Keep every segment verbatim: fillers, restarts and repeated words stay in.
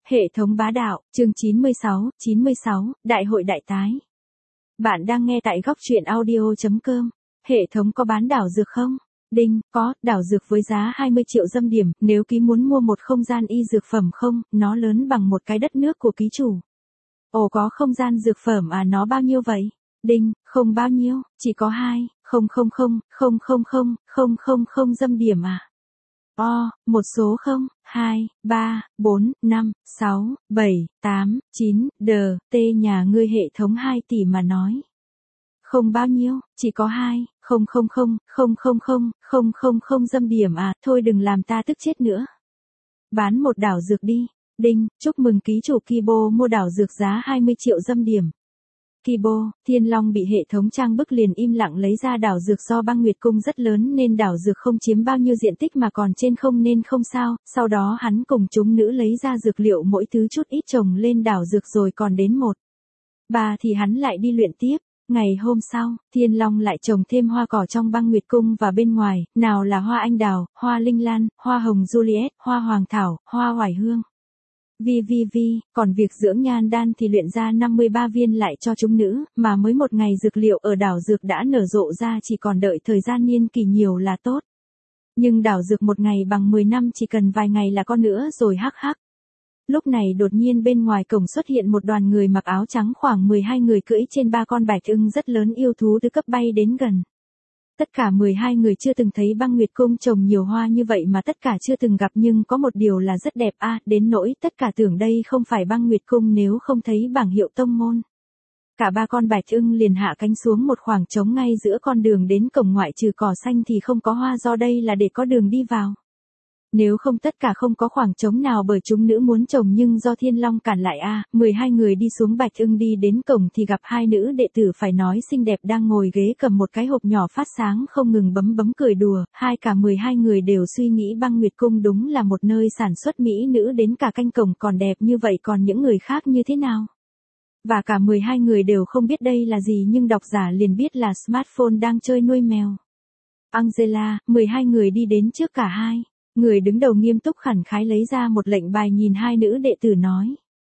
Hệ thống bá đạo, chương chín mươi sáu, chín mươi sáu, Đại hội đại tái. Bạn đang nghe tại góc truyện audio chấm com. Hệ thống có bán đảo dược không? Đinh, có, đảo dược với giá hai mươi triệu dâm điểm, nếu ký muốn mua một không gian y dược phẩm không, nó lớn bằng một cái đất nước của ký chủ. Ồ, có không gian dược phẩm à, nó bao nhiêu vậy? Đinh, không bao nhiêu, chỉ có hai, không không không, không không không, không không không dâm điểm à? O, một số không, hai, ba, bốn, năm, sáu, bảy, tám, chín, đờ, t nhà ngươi hệ thống hai tỷ mà nói. Không bao nhiêu, chỉ có hai, không không không, không không không, không không không dâm điểm à, thôi đừng làm ta tức chết nữa. Bán một đảo dược đi. Đinh, chúc mừng ký chủ Kibo mua đảo dược giá hai mươi triệu dâm điểm. Kibo, Thiên Long bị hệ thống trang bức liền im lặng lấy ra đảo dược do băng nguyệt cung rất lớn nên đảo dược không chiếm bao nhiêu diện tích mà còn trên không nên không sao, sau đó hắn cùng chúng nữ lấy ra dược liệu mỗi thứ chút ít trồng lên đảo dược rồi còn đến một. Ba thì hắn lại đi luyện tiếp. Ngày hôm sau, Thiên Long lại trồng thêm hoa cỏ trong băng nguyệt cung và bên ngoài, nào là hoa anh đào, hoa linh lan, hoa hồng Juliet, hoa hoàng thảo, hoa oải hương. Vi vi vi, còn việc dưỡng nhan đan thì luyện ra năm mươi ba viên lại cho chúng nữ, mà mới một ngày dược liệu ở đảo dược đã nở rộ ra, chỉ còn đợi thời gian niên kỳ nhiều là tốt. Nhưng đảo dược một ngày bằng mười năm, chỉ cần vài ngày là con nữa rồi hắc hắc. Lúc này đột nhiên bên ngoài cổng xuất hiện một đoàn người mặc áo trắng, khoảng mười hai người cưỡi trên ba con bạch ưng rất lớn, yêu thú tứ cấp bay đến gần. Tất cả mười hai người chưa từng thấy băng nguyệt cung trồng nhiều hoa như vậy mà tất cả chưa từng gặp, nhưng có một điều là rất đẹp a, à, đến nỗi tất cả tưởng đây không phải băng nguyệt cung nếu không thấy bảng hiệu tông môn. Cả ba con bạch ưng liền hạ cánh xuống một khoảng trống ngay giữa con đường đến cổng, ngoại trừ cỏ xanh thì không có hoa, do đây là để có đường đi vào. Nếu không tất cả không có khoảng trống nào, bởi chúng nữ muốn trồng nhưng do Thiên Long cản lại a. À, mười hai người đi xuống bạch ưng đi đến cổng thì gặp hai nữ đệ tử phải nói xinh đẹp đang ngồi ghế cầm một cái hộp nhỏ phát sáng không ngừng bấm bấm cười đùa, hai cả mười hai người đều suy nghĩ băng nguyệt cung đúng là một nơi sản xuất mỹ nữ, đến cả canh cổng còn đẹp như vậy còn những người khác như thế nào? Và cả mười hai người đều không biết đây là gì, nhưng độc giả liền biết là smartphone đang chơi nuôi mèo. Angela, mười hai người đi đến trước cả hai. Người đứng đầu nghiêm túc khẳng khái lấy ra một lệnh bài nhìn hai nữ đệ tử nói.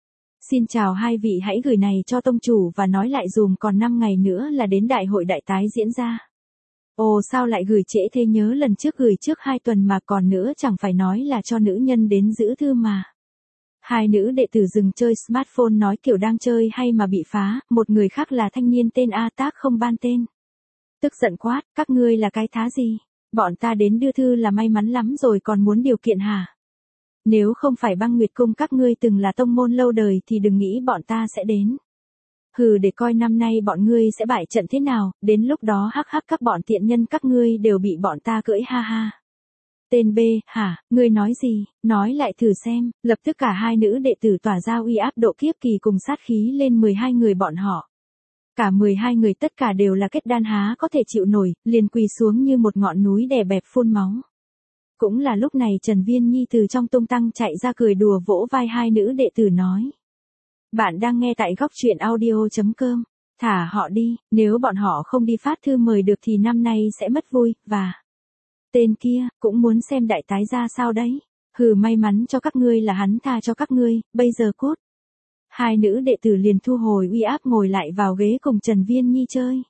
Xin chào hai vị, hãy gửi này cho tông chủ và nói lại dùm còn năm ngày nữa là đến đại hội đại tái diễn ra. Ồ, sao lại gửi trễ thế, nhớ lần trước gửi trước hai tuần mà, còn nữa chẳng phải nói là cho nữ nhân đến giữ thư mà. Hai nữ đệ tử dừng chơi smartphone nói kiểu đang chơi hay mà bị phá, một người khác là thanh niên tên A Tác không ban tên. Tức giận quát, các ngươi là cái thá gì? Bọn ta đến đưa thư là may mắn lắm rồi còn muốn điều kiện hả? Nếu không phải băng nguyệt cung các ngươi từng là tông môn lâu đời thì đừng nghĩ bọn ta sẽ đến. Hừ, để coi năm nay bọn ngươi sẽ bại trận thế nào, đến lúc đó hắc hắc các bọn tiện nhân các ngươi đều bị bọn ta cưỡi ha ha. Tên B, hả, ngươi nói gì, nói lại thử xem, lập tức cả hai nữ đệ tử tỏa ra uy áp độ kiếp kỳ cùng sát khí lên mười hai người bọn họ. Cả mười hai người tất cả đều là kết đan há có thể chịu nổi, liền quỳ xuống như một ngọn núi đè bẹp phun máu. Cũng là lúc này Trần Viên Nhi từ trong tung tăng chạy ra cười đùa vỗ vai hai nữ đệ tử nói. Bạn đang nghe tại góc truyện audio chấm com. Thả họ đi, nếu bọn họ không đi phát thư mời được thì năm nay sẽ mất vui, và... Tên kia, cũng muốn xem đại tái ra sao đấy. Hừ, may mắn cho các ngươi là hắn tha cho các ngươi, bây giờ cút. Hai nữ đệ tử liền thu hồi uy áp ngồi lại vào ghế cùng Trần Viên Nhi chơi.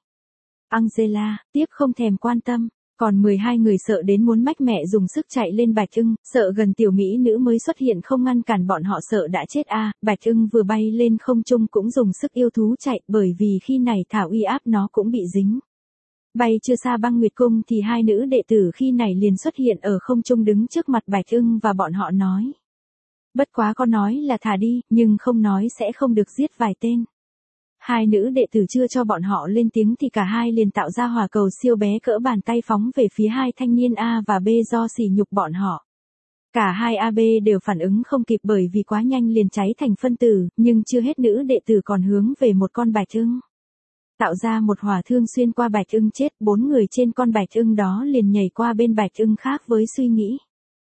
Angela, tiếp không thèm quan tâm, còn mười hai người sợ đến muốn mách mẹ dùng sức chạy lên bạch ưng, sợ gần tiểu mỹ nữ mới xuất hiện không ngăn cản bọn họ sợ đã chết a. À, bạch ưng vừa bay lên không trung cũng dùng sức yêu thú chạy, bởi vì khi này thả uy áp nó cũng bị dính. Bay chưa xa băng nguyệt cung thì hai nữ đệ tử khi này liền xuất hiện ở không trung đứng trước mặt bạch ưng và bọn họ nói. Bất quá có nói là thả đi, nhưng không nói sẽ không được giết vài tên. Hai nữ đệ tử chưa cho bọn họ lên tiếng thì cả hai liền tạo ra hỏa cầu siêu bé cỡ bàn tay phóng về phía hai thanh niên A và B do sỉ nhục bọn họ. Cả hai A B đều phản ứng không kịp bởi vì quá nhanh liền cháy thành phân tử, nhưng chưa hết nữ đệ tử còn hướng về một con bạch ưng. Tạo ra một hỏa thương xuyên qua bạch ưng chết, bốn người trên con bạch ưng đó liền nhảy qua bên bạch ưng khác với suy nghĩ.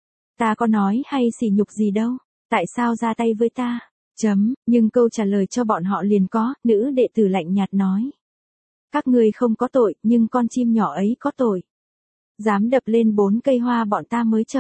Ta có nói hay sỉ nhục gì đâu. Tại sao ra tay với ta? Chấm, nhưng câu trả lời cho bọn họ liền có, nữ đệ tử lạnh nhạt nói. Các ngươi không có tội, nhưng con chim nhỏ ấy có tội. Dám đập lên bốn cây hoa bọn ta mới trồng.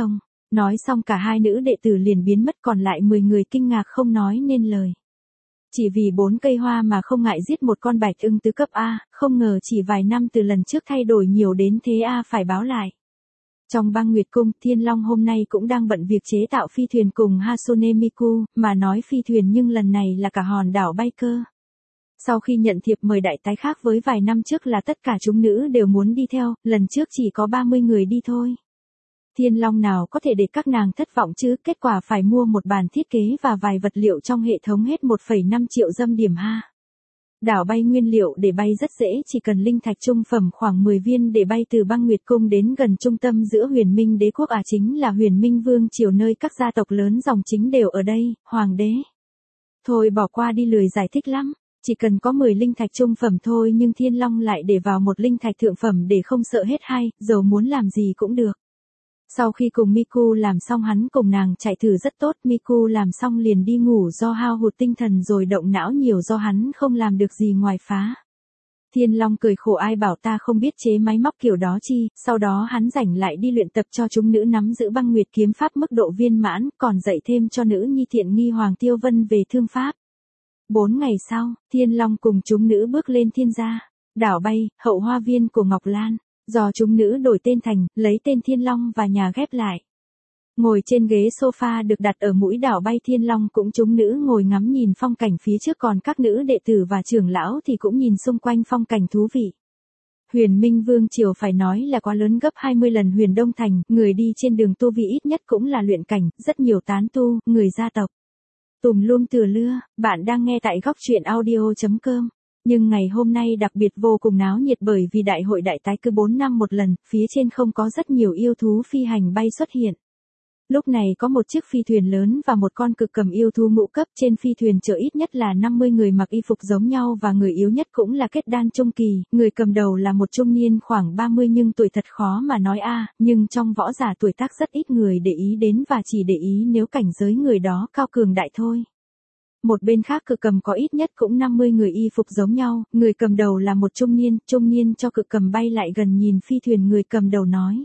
Nói xong cả hai nữ đệ tử liền biến mất, còn lại mười người kinh ngạc không nói nên lời. Chỉ vì bốn cây hoa mà không ngại giết một con bạch ưng tứ cấp A, không ngờ chỉ vài năm từ lần trước thay đổi nhiều đến thế A phải báo lại. Trong băng nguyệt cung, Thiên Long hôm nay cũng đang bận việc chế tạo phi thuyền cùng Hasune Miku, mà nói phi thuyền nhưng lần này là cả hòn đảo bay cơ. Sau khi nhận thiệp mời đại tái khác với vài năm trước là tất cả chúng nữ đều muốn đi theo, lần trước chỉ có ba mươi người đi thôi. Thiên Long nào có thể để các nàng thất vọng chứ, kết quả phải mua một bàn thiết kế và vài vật liệu trong hệ thống hết một phẩy năm triệu dâm điểm ha. Đảo bay nguyên liệu để bay rất dễ, chỉ cần linh thạch trung phẩm khoảng mười viên để bay từ băng nguyệt cung đến gần trung tâm giữa huyền minh đế quốc à chính là huyền minh vương triều nơi các gia tộc lớn dòng chính đều ở đây, hoàng đế. Thôi bỏ qua đi, lười giải thích lắm. Chỉ cần có mười linh thạch trung phẩm thôi, nhưng Thiên Long lại để vào một linh thạch thượng phẩm để không sợ hết hay, dầu muốn làm gì cũng được. Sau khi cùng Miku làm xong hắn cùng nàng chạy thử rất tốt, Miku làm xong liền đi ngủ do hao hụt tinh thần rồi động não nhiều do hắn không làm được gì ngoài phá. Thiên Long cười khổ, ai bảo ta không biết chế máy móc kiểu đó chi, sau đó hắn rảnh lại đi luyện tập cho chúng nữ nắm giữ băng nguyệt kiếm pháp mức độ viên mãn, còn dạy thêm cho nữ nhi Thiện Nghi Hoàng Tiêu Vân về thương pháp. Bốn ngày sau, Thiên Long cùng chúng nữ bước lên thiên gia, đảo bay, hậu hoa viên của Ngọc Lan, do chúng nữ đổi tên thành, lấy tên Thiên Long và nhà ghép lại. Ngồi trên ghế sofa được đặt ở mũi đảo bay, Thiên Long cũng chúng nữ ngồi ngắm nhìn phong cảnh phía trước, còn các nữ đệ tử và trưởng lão thì cũng nhìn xung quanh phong cảnh thú vị. Huyền Minh Vương triều phải nói là quá lớn, gấp hai mươi lần Huyền Đông Thành, người đi trên đường tu vi ít nhất cũng là luyện cảnh, rất nhiều tán tu, người gia tộc. Tùm lum từa lưa, bạn đang nghe tại góc truyện audio chấm com. Nhưng ngày hôm nay đặc biệt vô cùng náo nhiệt bởi vì đại hội đại tái cứ bốn năm một lần, phía trên không có rất nhiều yêu thú phi hành bay xuất hiện. Lúc này có một chiếc phi thuyền lớn và một con cực cầm yêu thú ngũ cấp, trên phi thuyền chở ít nhất là năm mươi người mặc y phục giống nhau và người yếu nhất cũng là kết đan trung kỳ, người cầm đầu là một trung niên khoảng ba mươi nhưng tuổi thật khó mà nói a, nhưng trong võ giả tuổi tác rất ít người để ý đến và chỉ để ý nếu cảnh giới người đó cao cường đại thôi. Một bên khác cực cầm có ít nhất cũng năm mươi người y phục giống nhau, người cầm đầu là một trung niên, trung niên cho cực cầm bay lại gần nhìn phi thuyền, người cầm đầu nói.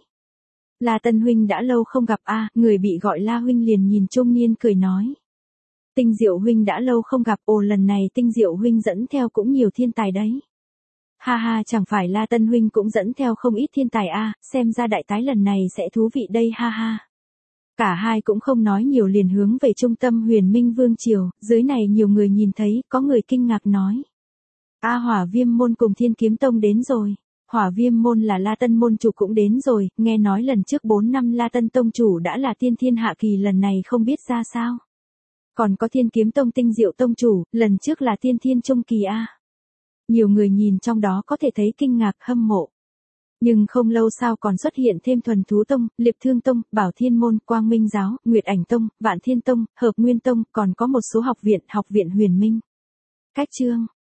La Tân huynh đã lâu không gặp a, người bị gọi La huynh liền nhìn trung niên cười nói. Tinh Diệu huynh đã lâu không gặp, ồ lần này Tinh Diệu huynh dẫn theo cũng nhiều thiên tài đấy. Ha ha, chẳng phải La Tân huynh cũng dẫn theo không ít thiên tài a, xem ra đại tái lần này sẽ thú vị đây ha ha. Cả hai cũng không nói nhiều liền hướng về trung tâm Huyền Minh Vương triều, dưới này nhiều người nhìn thấy, có người kinh ngạc nói. A Hỏa Viêm môn cùng Thiên Kiếm tông đến rồi. Hỏa Viêm môn là La Tân môn chủ cũng đến rồi, nghe nói lần trước bốn năm La Tân tông chủ đã là tiên thiên hạ kỳ, lần này không biết ra sao. Còn có Thiên Kiếm tông Tinh Diệu tông chủ, lần trước là tiên thiên trung kỳ a. Nhiều người nhìn trong đó có thể thấy kinh ngạc hâm mộ. Nhưng không lâu sau còn xuất hiện thêm Thuần Thú Tông, Liệp Thương Tông, Bảo Thiên Môn, Quang Minh Giáo, Nguyệt Ảnh Tông, Vạn Thiên Tông, Hợp Nguyên Tông, còn có một số học viện, học viện Huyền Minh. Cách chương